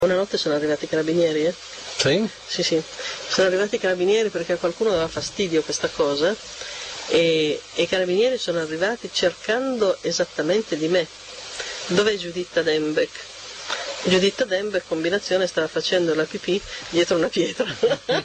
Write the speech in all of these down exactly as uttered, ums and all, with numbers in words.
Una notte sono arrivati i carabinieri, eh? Sì? Sì, sì. Sono arrivati i carabinieri perché a qualcuno aveva fastidio questa cosa e, e i carabinieri sono arrivati cercando esattamente di me. Dov'è Giuditta Dembeck? Giuditta Dembeck, combinazione, stava facendo la pipì dietro una pietra. Ho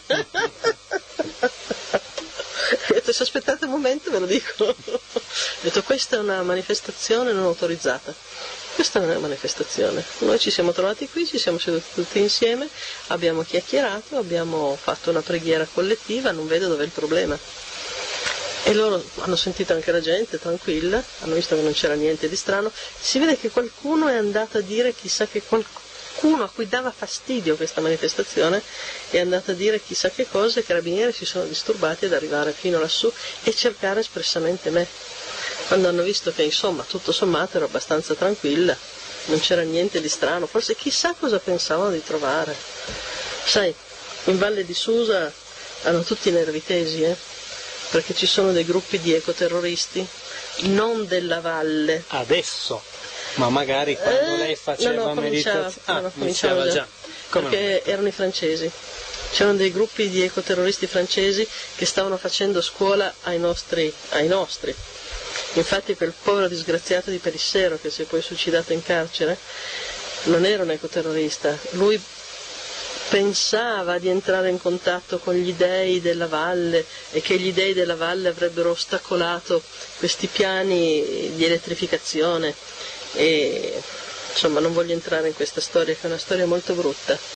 detto, se aspettate un momento ve lo dico. Ho detto, questa è una manifestazione non autorizzata. Questa non è una manifestazione, noi ci siamo trovati qui, ci siamo seduti tutti insieme, abbiamo chiacchierato, abbiamo fatto una preghiera collettiva, non vedo dov'è il problema. E loro hanno sentito anche la gente, tranquilla, hanno visto che non c'era niente di strano, si vede che qualcuno è andato a dire, chissà che qualcuno a cui dava fastidio questa manifestazione, è andato a dire chissà che cosa, e i carabinieri si sono disturbati ad arrivare fino lassù e cercare espressamente me. Quando hanno visto che insomma tutto sommato ero abbastanza tranquilla, non c'era niente di strano, forse chissà cosa pensavano di trovare. Sai, in Valle di Susa hanno tutti i nervi tesi, eh? Perché ci sono dei gruppi di ecoterroristi, non della valle. Adesso? Ma magari quando eh, lei faceva no, no, meditazione... Ah, no, cominciava già, già. Perché no? Erano i francesi. C'erano dei gruppi di ecoterroristi francesi che stavano facendo scuola ai nostri, ai nostri. Infatti quel povero disgraziato di Perissero che si è poi suicidato in carcere non era un ecoterrorista, lui pensava di entrare in contatto con gli dei della valle e che gli dei della valle avrebbero ostacolato questi piani di elettrificazione e insomma non voglio entrare in questa storia che è una storia molto brutta.